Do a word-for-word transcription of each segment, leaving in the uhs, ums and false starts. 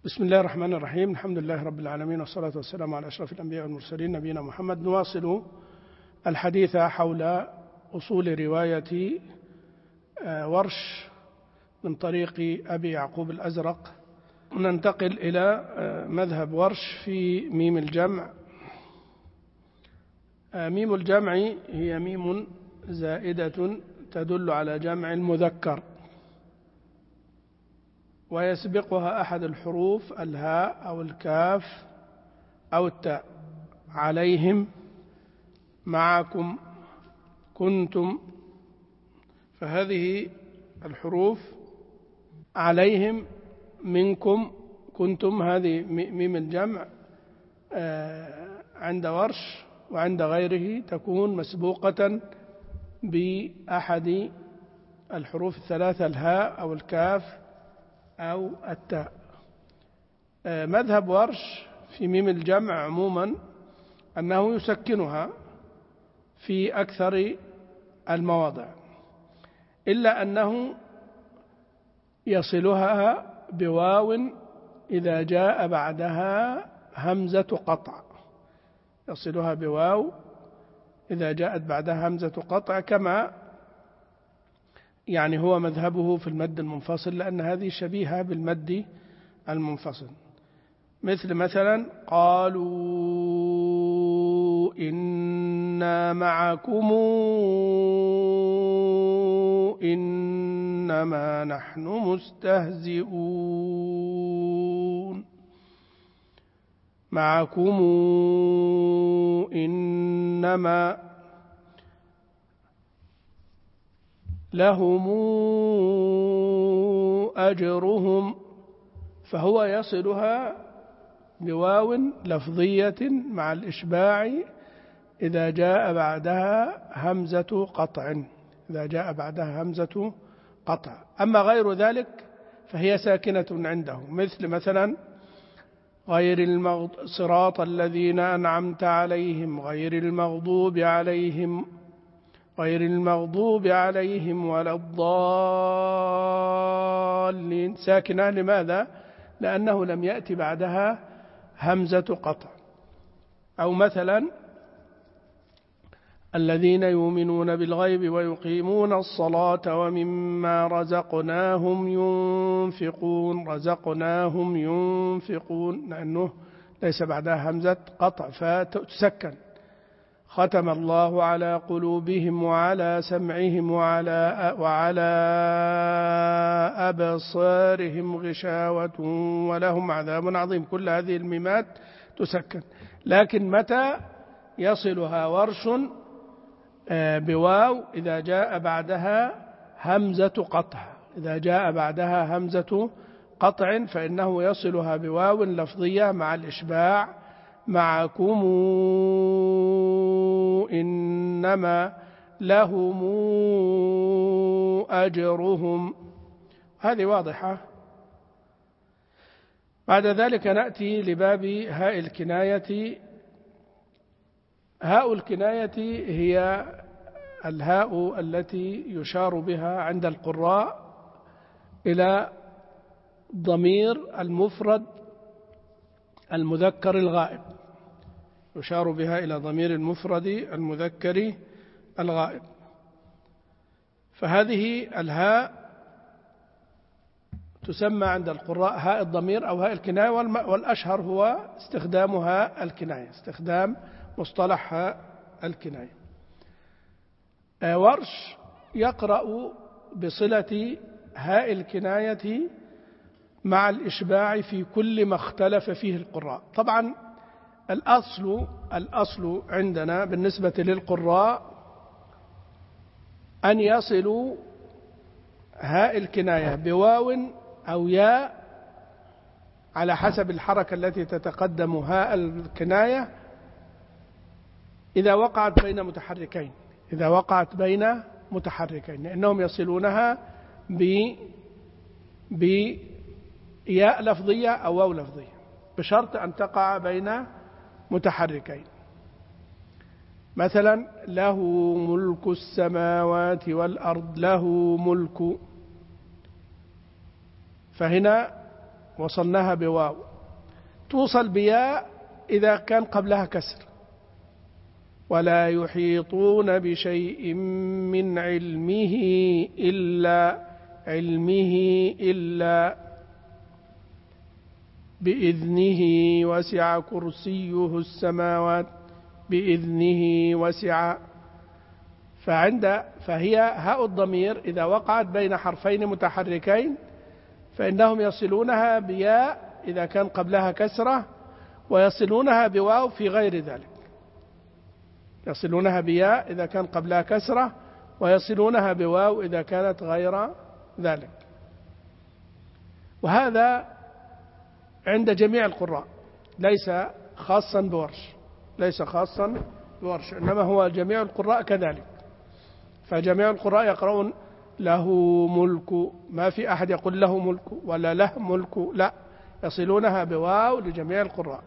بسم الله الرحمن الرحيم. الحمد لله رب العالمين، والصلاة والسلام على أشرف الأنبياء والمرسلين نبينا محمد. نواصل الحديث حول أصول رواية ورش من طريق أبي يعقوب الأزرق. ننتقل إلى مذهب ورش في ميم الجمع. ميم الجمع هي ميم زائدة تدل على جمع المذكر، ويسبقها أحد الحروف الهاء أو الكاف أو التاء. عليهم، معكم، كنتم. فهذه الحروف عليهم، منكم، كنتم، هذه ميم الجمع عند ورش وعند غيره تكون مسبوقة بأحد الحروف الثلاثة، الهاء أو الكاف أو التاء. مذهب ورش في ميم الجمع عموما أنه يسكنها في أكثر المواضع، إلا أنه يصلها بواو إذا جاء بعدها همزة قطع. يصلها بواو إذا جاءت بعدها همزة قطع، كما يعني هو مذهبه في المد المنفصل، لأن هذه شبيهة بالمد المنفصل. مثل مثلا قالوا إنا معكم إنما نحن مستهزئون. معكم إنما لهم أجرهم، فهو يصلها بواو لفظية مع الإشباع إذا جاء بعدها همزة قطع إذا جاء بعدها همزة قطع. أما غير ذلك فهي ساكنة عنده، مثل مثلا غير المغضوب صراط الذين أنعمت عليهم غير المغضوب عليهم غير المغضوب عليهم ولا الضالين. ساكنة لماذا؟ لأنه لم يأتي بعدها همزة قطع. أو مثلا الذين يؤمنون بالغيب ويقيمون الصلاة ومما رزقناهم ينفقون. رزقناهم ينفقون، لأنه ليس بعدها همزة قطع فتسكن. ختم الله على قلوبهم وعلى سمعهم وعلى وعلى أبصارهم غشاوة ولهم عذاب عظيم. كل هذه الميمات تسكن، لكن متى يصلها ورش بواو إذا جاء بعدها همزة قطع إذا جاء بعدها همزة قطع فإنه يصلها بواو لفظية مع الإشباع. معكم إنما لهم أجرهم. هذه واضحة. بعد ذلك نأتي لباب هاء الكناية. هاء الكناية هي الهاء التي يشار بها عند القراء إلى ضمير المفرد المذكر الغائب. يشار بها إلى ضمير المفرد المذكر الغائب. فهذه الهاء تسمى عند القراء هاء الضمير أو هاء الكناية، والأشهر هو استخدام هاء الكناية، استخدام مصطلح هاء الكناية. ورش يقرأ بصلة هاء الكناية مع الإشباع في كل ما اختلف فيه القراء. طبعا الأصل الأصل عندنا بالنسبة للقراء أن يصلوا هاء الكناية بواو أو ياء على حسب الحركة التي تتقدم هاء الكناية إذا وقعت بين متحركين إذا وقعت بين متحركين لأنهم يصلونها بياء لفظية أو واو لفظية، بشرط أن تقع بين متحركين. مثلا له ملك السماوات والأرض، له ملك، فهنا وصلناها بواو، توصل بياء إذا كان قبلها كسر. ولا يحيطون بشيء من علمه إلا علمه إلا بإذنه وسع كرسيه السماوات بإذنه وسع. فعند فهي هاء الضمير إذا وقعت بين حرفين متحركين فإنهم يصلونها بياء إذا كان قبلها كسرة، ويصلونها بواو في غير ذلك. يصلونها بياء إذا كان قبلها كسرة، ويصلونها بواو إذا كانت غير ذلك. وهذا عند جميع القراء، ليس خاصا بورش، ليس خاصا بورش، إنما هو جميع القراء كذلك. فجميع القراء يقرؤون له ملك، ما في أحد يقول له ملك ولا له ملك، لا، يصلونها بواو لجميع القراء.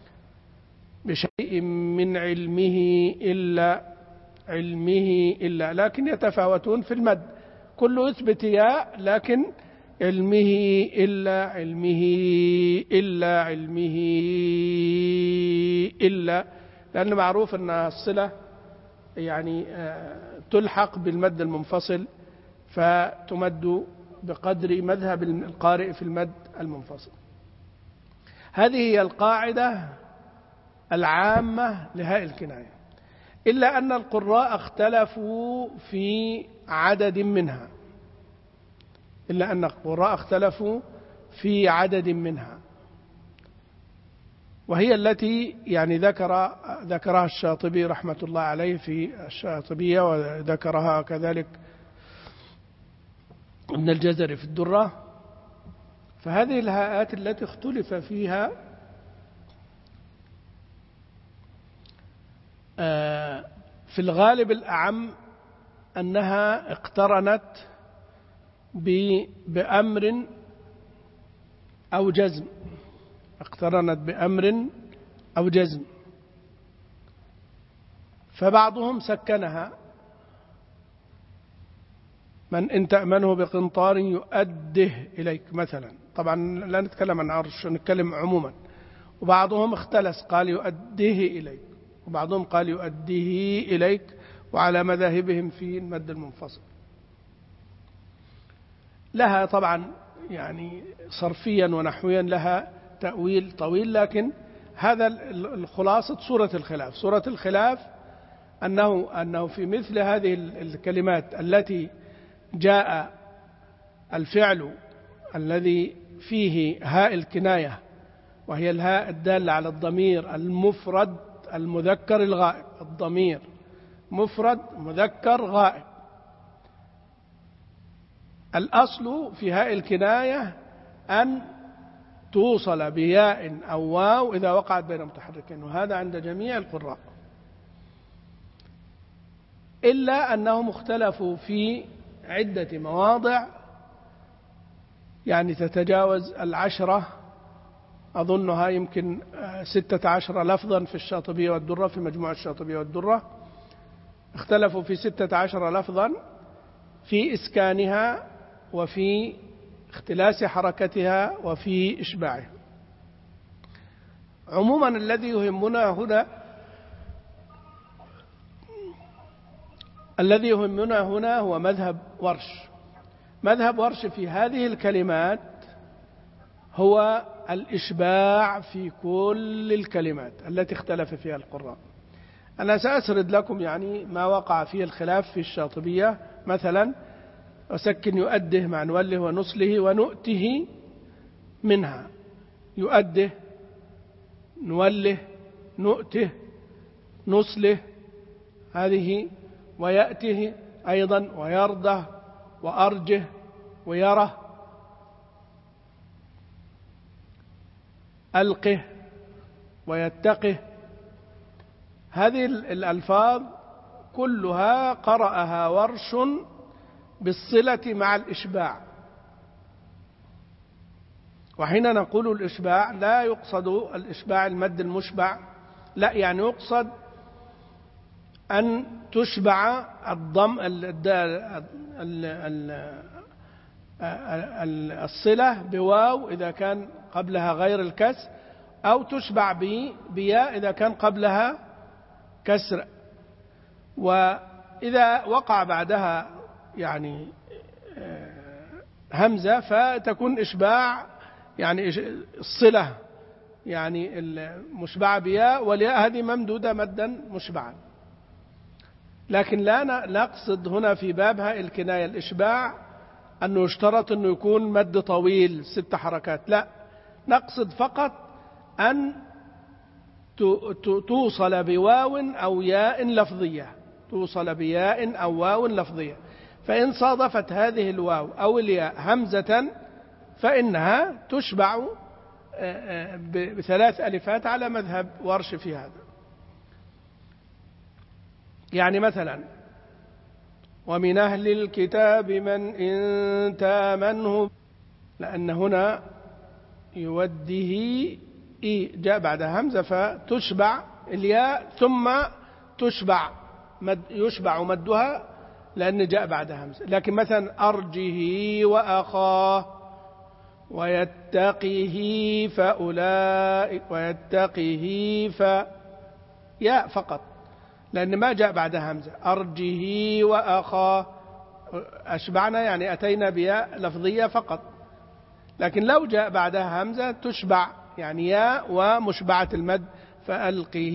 بشيء من علمه إلا علمه إلا، لكن يتفاوتون في المد، كله يثبت ياء، لكن علمه إلا علمه إلا علمه إلا، لأن معروف أن الصلة يعني تلحق بالمد المنفصل، فتمد بقدر مذهب القارئ في المد المنفصل. هذه هي القاعدة العامة لهاء الكناية، إلا أن القراء اختلفوا في عدد منها إلا أن القراء اختلفوا في عدد منها وهي التي يعني ذكر ذكرها الشاطبي رحمة الله عليه في الشاطبية، وذكرها كذلك ابن الجزري في الدرة. فهذه الهاءات التي اختلف فيها في الغالب الأعم أنها اقترنت بأمر أو جزم اقترنت بأمر أو جزم فبعضهم سكنها، من إن تأمنه بقنطار يؤده إليك مثلا، طبعا لا نتكلم عن عرش، نتكلم عموما. وبعضهم اختلس قال يؤده إليك، وبعضهم قال يؤديه إليك، وعلى مذاهبهم في المد المنفصل. لها طبعا يعني صرفيا ونحويا لها تأويل طويل، لكن هذا الخلاصة سورة الخلاف. سورة الخلاف أنه أنه في مثل هذه الكلمات التي جاء الفعل الذي فيه هاء الكناية، وهي الهاء الدالة على الضمير المفرد المذكر الغائب، الضمير مفرد مذكر غائب. الأصل في هاء الكناية أن توصل بياء أو واو إذا وقعت بين متحركين، وهذا عند جميع القراء، إلا أنهم اختلفوا في عدة مواضع يعني تتجاوز العشرة، أظنها يمكن ستة عشر لفظا في الشاطبية والدرة، في مجموع الشاطبية والدرة اختلفوا في ستة عشر لفظا في إسكانها وفي اختلاس حركتها وفي إشباعها. عموما الذي يهمنا هنا الذي يهمنا هنا هو مذهب ورش. مذهب ورش في هذه الكلمات هو الإشباع في كل الكلمات التي اختلف فيها القراء. أنا سأسرد لكم يعني ما وقع فيه الخلاف في الشاطبية. مثلا وسكن يؤده مع نوله ونصله ونؤته منها، يؤده نوله نؤته نصله هذه، ويأته أيضا ويرضه وأرجه ويره، ألقه ويتقه. هذه الألفاظ كلها قرأها ورش بالصلة مع الإشباع. وحين نقول الإشباع لا يقصد الإشباع المد المشبع، لا، يعني يقصد أن تشبع الضم الصلة بواو إذا كان قبلها غير الكسر، أو تشبع بياء إذا كان قبلها كسر. وإذا وقع بعدها يعني همزة فتكون إشباع، يعني الصلة يعني المشبعة بياء، والياء هذه ممدودة مدا مشبعا. لكن لا نقصد هنا في بابها الكناية الإشباع أنه يشترط أنه يكون مد طويل ست حركات، لا، نقصد فقط أن توصل بواو أو ياء لفظية، توصل بياء أو واو لفظية. فإن صادفت هذه الواو أو الياء همزة فإنها تشبع بثلاث ألفات على مذهب ورش في هذا. يعني مثلا ومن أهل الكتاب من إن تامنه، لأن هنا يوده إي جاء بعد همزة فتشبع الياء ثم تشبع مد يشبع مدها لأن جاء بعد همزة. لكن مثلا أرجه وأخاه ويتقه فأولئك ويتقه فياء فقط لأن ما جاء بعد همزة. أرجه وأخاه أشبعنا يعني أتينا بياء لفظية فقط، لكن لو جاء بعدها همزة تشبع يعني ياء ومشبعة المد. فألقه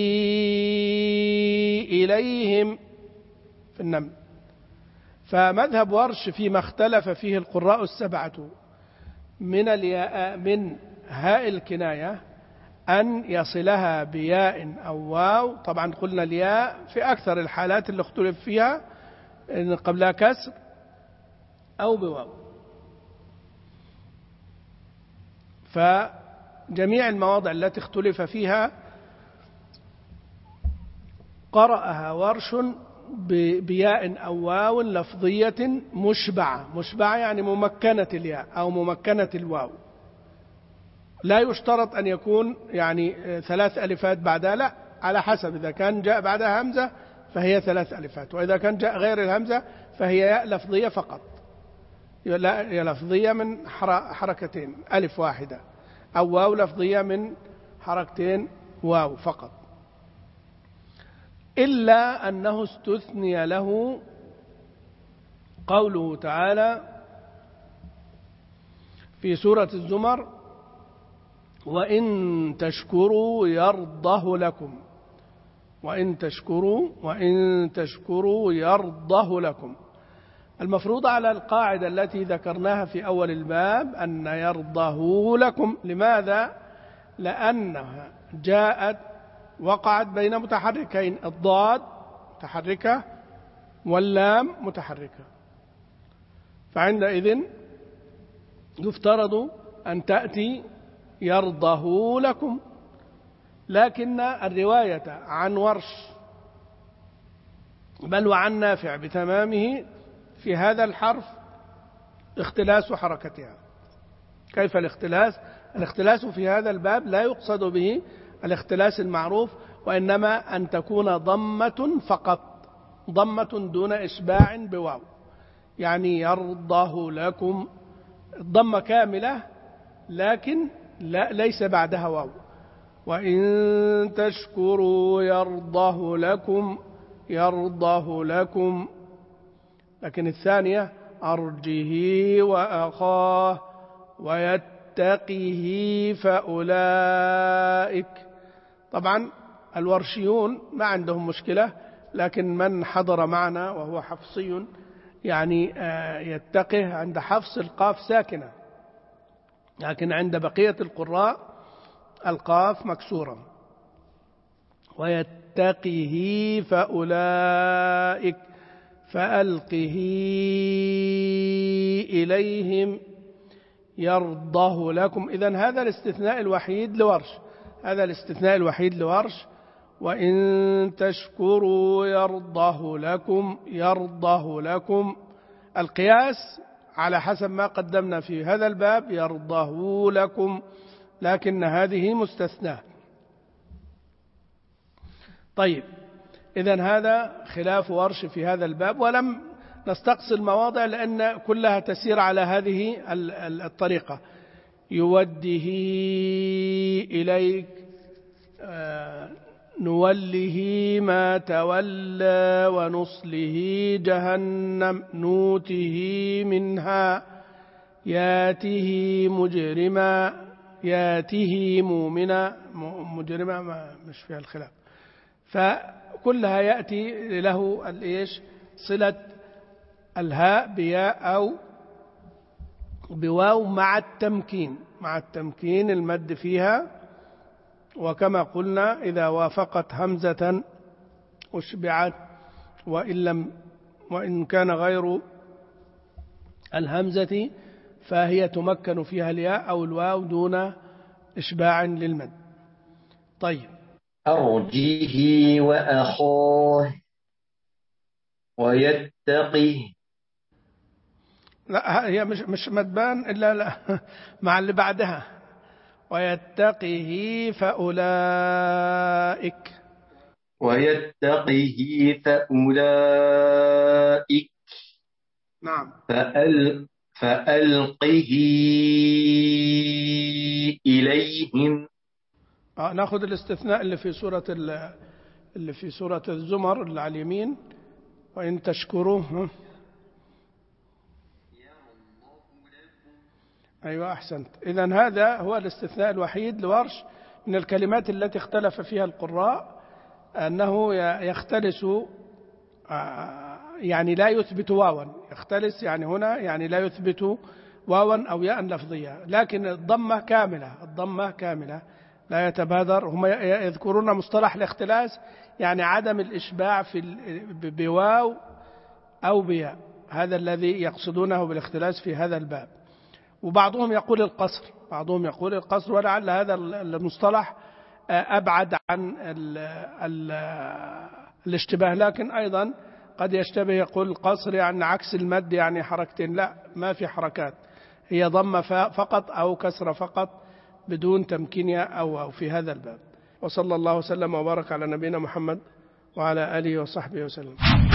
إليهم في النمل. فمذهب ورش فيما اختلف فيه القراء السبعة من الياء من هاء الكناية أن يصلها بياء أو واو. طبعا قلنا الياء في أكثر الحالات اللي اختلف فيها إن قبلها كسر أو بواو. فجميع المواضع التي اختلف فيها قرأها ورش بياء أو واو لفظية مشبعة. مشبعة يعني ممكنة الياء أو ممكنة الواو. لا يشترط أن يكون يعني ثلاث ألفات بعدها، لا، على حسب. إذا كان جاء بعدها همزة فهي ثلاث ألفات، وإذا كان جاء غير الهمزة فهي ياء لفظية فقط، ياء لفظية من حركتين ألف واحدة، أو واو لفظية من حركتين واو فقط. إلا أنه استثني له قوله تعالى في سورة الزمر: وإن تشكروا يرضه لكم. وإن تشكروا وإن تشكروا يرضه لكم. المفروض على القاعدة التي ذكرناها في أول الباب أن يرضه لكم. لماذا؟ لأنها جاءت وقعت بين متحركين، الضاد متحركة واللام متحركة، فعندئذ يفترض أن تأتي يرضه لكم. لكن الرواية عن ورش بل وعن نافع بتمامه في هذا الحرف اختلاس حركتها. كيف الاختلاس؟ الاختلاس في هذا الباب لا يقصد به الاختلاس المعروف، وإنما أن تكون ضمة فقط، ضمة دون إشباع بواو. يعني يرضه لكم الضمة كاملة لكن لا ليس بعدها واو. وإن تشكروا يرضه لكم يرضه لكم. لكن الثانية أرجه وأخاه ويتقه فأولئك. طبعا الورشيون ما عندهم مشكلة، لكن من حضر معنا وهو حفصي يعني يتقه عند حفص القاف ساكنة، لكن عند بقية القراء القاف مكسورة. ويتقه فأولئك فألقه إليهم يرضه لكم. إذن هذا الاستثناء الوحيد لورش، هذا الاستثناء الوحيد لورش. وإن تشكروا يرضه لكم يرضه لكم. القياس على حسب ما قدمنا في هذا الباب يرضه لكم، لكن هذه مستثناة. طيب، إذن هذا خلاف ورش في هذا الباب، ولم نستقصي المواضع لأن كلها تسير على هذه الطريقة. يوده إليك نوله ما تولى ونصله جهنم نوته منها ياته مجرما ياته مؤمنا مجرما ما مش فيها الخلاف. فكلها يأتي له الإيش صلة الهاء بياء أو بواو مع التمكين مع التمكين المد فيها. وكما قلنا إذا وافقت همزة أشبعت، وإن لم وإن كان غير الهمزة فهي تمكن فيها الياء أو الواو دون إشباع للمد. طيب. أرجه وأخاه ويتقه. لا هي مش مش مدبان إلا لا مع اللي بعدها ويتقه فأولئك ويتقه فأولئك. نعم. فأل فألقه إليهم. آه ناخذ الاستثناء اللي في سورة اللي في سورة الزمر اللي على اليمين. وإن تشكروه. أيوة أحسنت. إذن هذا هو الاستثناء الوحيد لورش من الكلمات التي اختلف فيها القراء أنه يختلس يعني لا يثبت واوا. يختلس يعني هنا يعني لا يثبت واوا أو ياء لفظية، لكن الضمة كاملة الضمة كاملة لا يتبادر. هم يذكرون مصطلح الاختلاس يعني عدم الإشباع في بواو أو بياء، هذا الذي يقصدونه بالاختلاس في هذا الباب. وبعضهم يقول القصر بعضهم يقول القصر ولعل هذا المصطلح أبعد عن ال ال الاشتباه، لكن أيضا قد يشتبه يقول القصر يعني عكس المد يعني حركتين. لا، ما في حركات، هي ضم فقط أو كسر فقط بدون تمكين أو, أو في هذا الباب. وصلى الله وسلم وبارك على نبينا محمد وعلى آله وصحبه وسلم.